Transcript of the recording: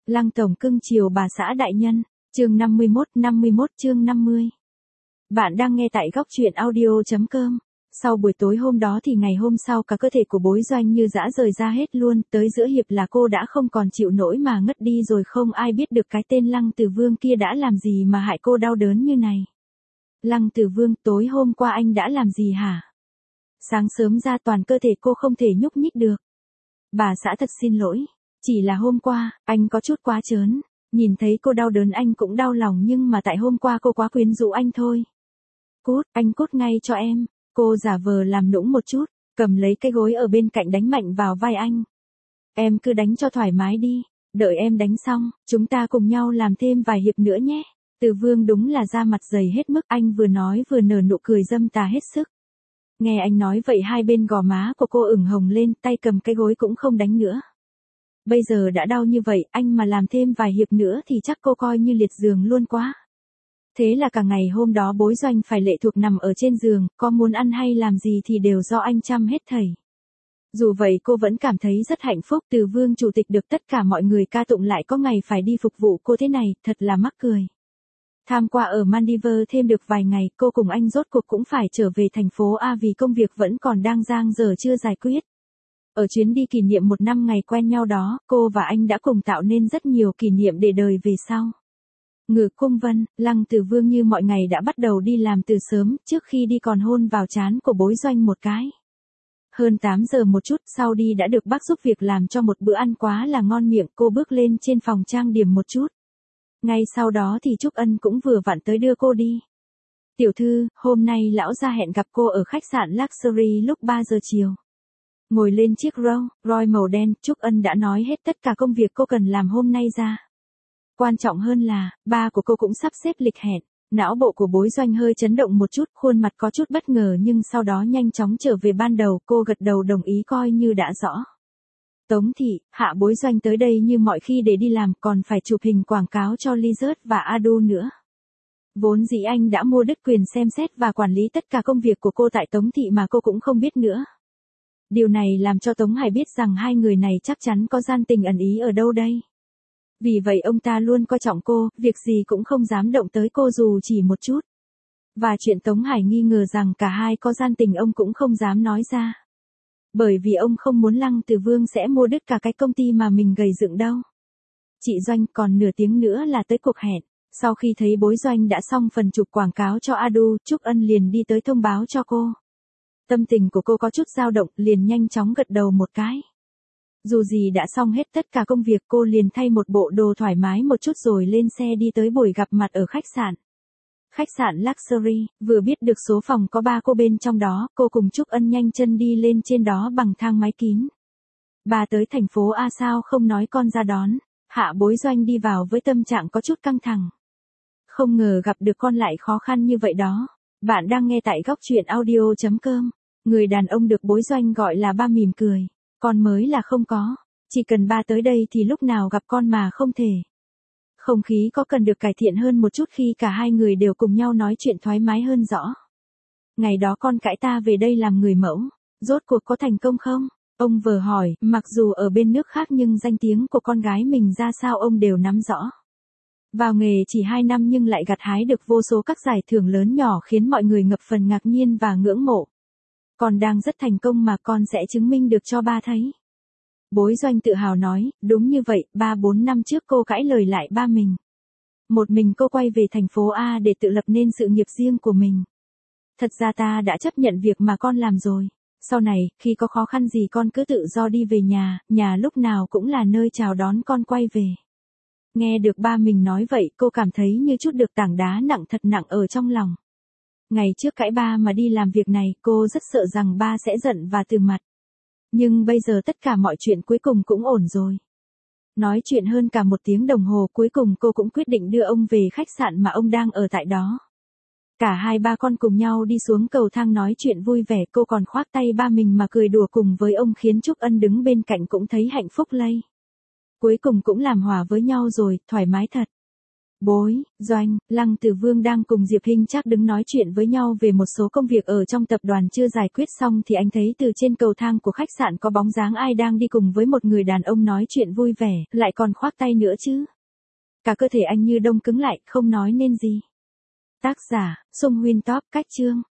Lăng tổng cưng chiều bà xã đại nhân, chương 51 chương 50. Bạn đang nghe tại góc truyện audio.com. Sau buổi tối hôm đó thì ngày hôm sau cả cơ thể của Bối Doanh như dã rời ra hết luôn, tới giữa hiệp là cô đã không còn chịu nổi mà ngất đi rồi, không ai biết được cái tên Lăng Tử Vương kia đã làm gì mà hại cô đau đớn như này. Lăng Tử Vương, tối hôm qua anh đã làm gì hả? Sáng sớm ra toàn cơ thể cô không thể nhúc nhích được. Bà xã thật xin lỗi. Chỉ là hôm qua, anh có chút quá trớn. Nhìn thấy cô đau đớn anh cũng đau lòng, nhưng mà tại hôm qua cô quá quyến rũ anh thôi. Cút, anh cút ngay cho em. Cô giả vờ làm nũng một chút, cầm lấy cái gối ở bên cạnh đánh mạnh vào vai anh. Em cứ đánh cho thoải mái đi. Đợi em đánh xong, chúng ta cùng nhau làm thêm vài hiệp nữa nhé. Từ Vương đúng là da mặt dày hết mức, anh vừa nói vừa nở nụ cười dâm tà hết sức. Nghe anh nói vậy hai bên gò má của cô ửng hồng lên, tay cầm cái gối cũng không đánh nữa. Bây giờ đã đau như vậy, anh mà làm thêm vài hiệp nữa thì chắc cô coi như liệt giường luôn quá. Thế là cả ngày hôm đó Bối Doanh phải lệ thuộc nằm ở trên giường, có muốn ăn hay làm gì thì đều do anh chăm hết thảy. Dù vậy cô vẫn cảm thấy rất hạnh phúc, Từ Vương chủ tịch được tất cả mọi người ca tụng lại có ngày phải đi phục vụ cô thế này, thật là mắc cười. Tham qua ở Maldives thêm được vài ngày, cô cùng anh rốt cuộc cũng phải trở về thành phố A vì công việc vẫn còn đang dang dở chưa giải quyết. Ở chuyến đi kỷ niệm 1 năm ngày quen nhau đó, cô và anh đã cùng tạo nên rất nhiều kỷ niệm để đời về sau. Ngự Cung Vân, Lăng Tử Vương như mọi ngày đã bắt đầu đi làm từ sớm, trước khi đi còn hôn vào trán của Bối Doanh một cái. Hơn 8 giờ một chút sau đi đã được bác giúp việc làm cho một bữa ăn quá là ngon miệng, cô bước lên trên phòng trang điểm một chút. Ngay sau đó thì Trúc Ân cũng vừa vặn tới đưa cô đi. Tiểu thư, hôm nay lão gia hẹn gặp cô ở khách sạn Luxury lúc 3 giờ chiều. Ngồi lên chiếc Rolls Royce màu đen, Trúc Ân đã nói hết tất cả công việc cô cần làm hôm nay ra. Quan trọng hơn là, ba của cô cũng sắp xếp lịch hẹn. Não bộ của Bối Doanh hơi chấn động một chút, khuôn mặt có chút bất ngờ nhưng sau đó nhanh chóng trở về ban đầu, cô gật đầu đồng ý coi như đã rõ. Tống thị, hạ Bối Doanh tới đây như mọi khi để đi làm, còn phải chụp hình quảng cáo cho Lizard và Adu nữa. Vốn dĩ anh đã mua đứt quyền xem xét và quản lý tất cả công việc của cô tại Tống thị mà cô cũng không biết nữa. Điều này làm cho Tống Hải biết rằng hai người này chắc chắn có gian tình ẩn ý ở đâu đây. Vì vậy ông ta luôn coi trọng cô, việc gì cũng không dám động tới cô dù chỉ một chút. Và chuyện Tống Hải nghi ngờ rằng cả hai có gian tình ông cũng không dám nói ra. Bởi vì ông không muốn Lăng Tử Vương sẽ mua đứt cả cái công ty mà mình gầy dựng đâu. Chị Doanh, còn nửa tiếng nữa là tới cuộc hẹn. Sau khi thấy Bối Doanh đã xong phần chụp quảng cáo cho Adu, Trúc Ân liền đi tới thông báo cho cô. Tâm tình của cô có chút dao động, liền nhanh chóng gật đầu một cái. Dù gì đã xong hết tất cả công việc, cô liền thay một bộ đồ thoải mái một chút rồi lên xe đi tới buổi gặp mặt ở khách sạn. Khách sạn Luxury, vừa biết được số phòng có 3 cô bên trong đó, cô cùng Trúc Ân nhanh chân đi lên trên đó bằng thang máy kín. Bà tới thành phố A sao không nói con ra đón. Hạ Bối Doanh đi vào với tâm trạng có chút căng thẳng. Không ngờ gặp được con lại khó khăn như vậy đó. Bạn đang nghe tại góc truyện audio.com. Người đàn ông được Bối Doanh gọi là ba mỉm cười. Con mới là không có. Chỉ cần ba tới đây thì lúc nào gặp con mà không thể. Không khí có cần được cải thiện hơn một chút khi cả hai người đều cùng nhau nói chuyện thoải mái hơn rõ. Ngày đó con cãi ta về đây làm người mẫu. Rốt cuộc có thành công không? Ông vừa hỏi, mặc dù ở bên nước khác nhưng danh tiếng của con gái mình ra sao ông đều nắm rõ. Vào nghề chỉ 2 năm nhưng lại gặt hái được vô số các giải thưởng lớn nhỏ khiến mọi người ngập phần ngạc nhiên và ngưỡng mộ. Con đang rất thành công mà con sẽ chứng minh được cho ba thấy. Bối Doanh tự hào nói, đúng như vậy, 3-4 năm trước cô cãi lời lại ba mình. Một mình cô quay về thành phố A để tự lập nên sự nghiệp riêng của mình. Thật ra ta đã chấp nhận việc mà con làm rồi. Sau này, khi có khó khăn gì con cứ tự do đi về nhà lúc nào cũng là nơi chào đón con quay về. Nghe được ba mình nói vậy, cô cảm thấy như chút được tảng đá nặng thật nặng ở trong lòng. Ngày trước cãi ba mà đi làm việc này, cô rất sợ rằng ba sẽ giận và từ mặt. Nhưng bây giờ tất cả mọi chuyện cuối cùng cũng ổn rồi. Nói chuyện hơn cả 1 tiếng đồng hồ, cuối cùng cô cũng quyết định đưa ông về khách sạn mà ông đang ở tại đó. Cả hai ba con cùng nhau đi xuống cầu thang nói chuyện vui vẻ, cô còn khoác tay ba mình mà cười đùa cùng với ông khiến Trúc Ân đứng bên cạnh cũng thấy hạnh phúc lây. Cuối cùng cũng làm hòa với nhau rồi, thoải mái thật. Bối, Doanh, Lăng Tử Vương đang cùng Diệp Hinh Trác đứng nói chuyện với nhau về một số công việc ở trong tập đoàn chưa giải quyết xong thì anh thấy từ trên cầu thang của khách sạn có bóng dáng ai đang đi cùng với một người đàn ông nói chuyện vui vẻ, lại còn khoác tay nữa chứ. Cả cơ thể anh như đông cứng lại, không nói nên gì. Tác giả, Sung Huyên Top, cách chương.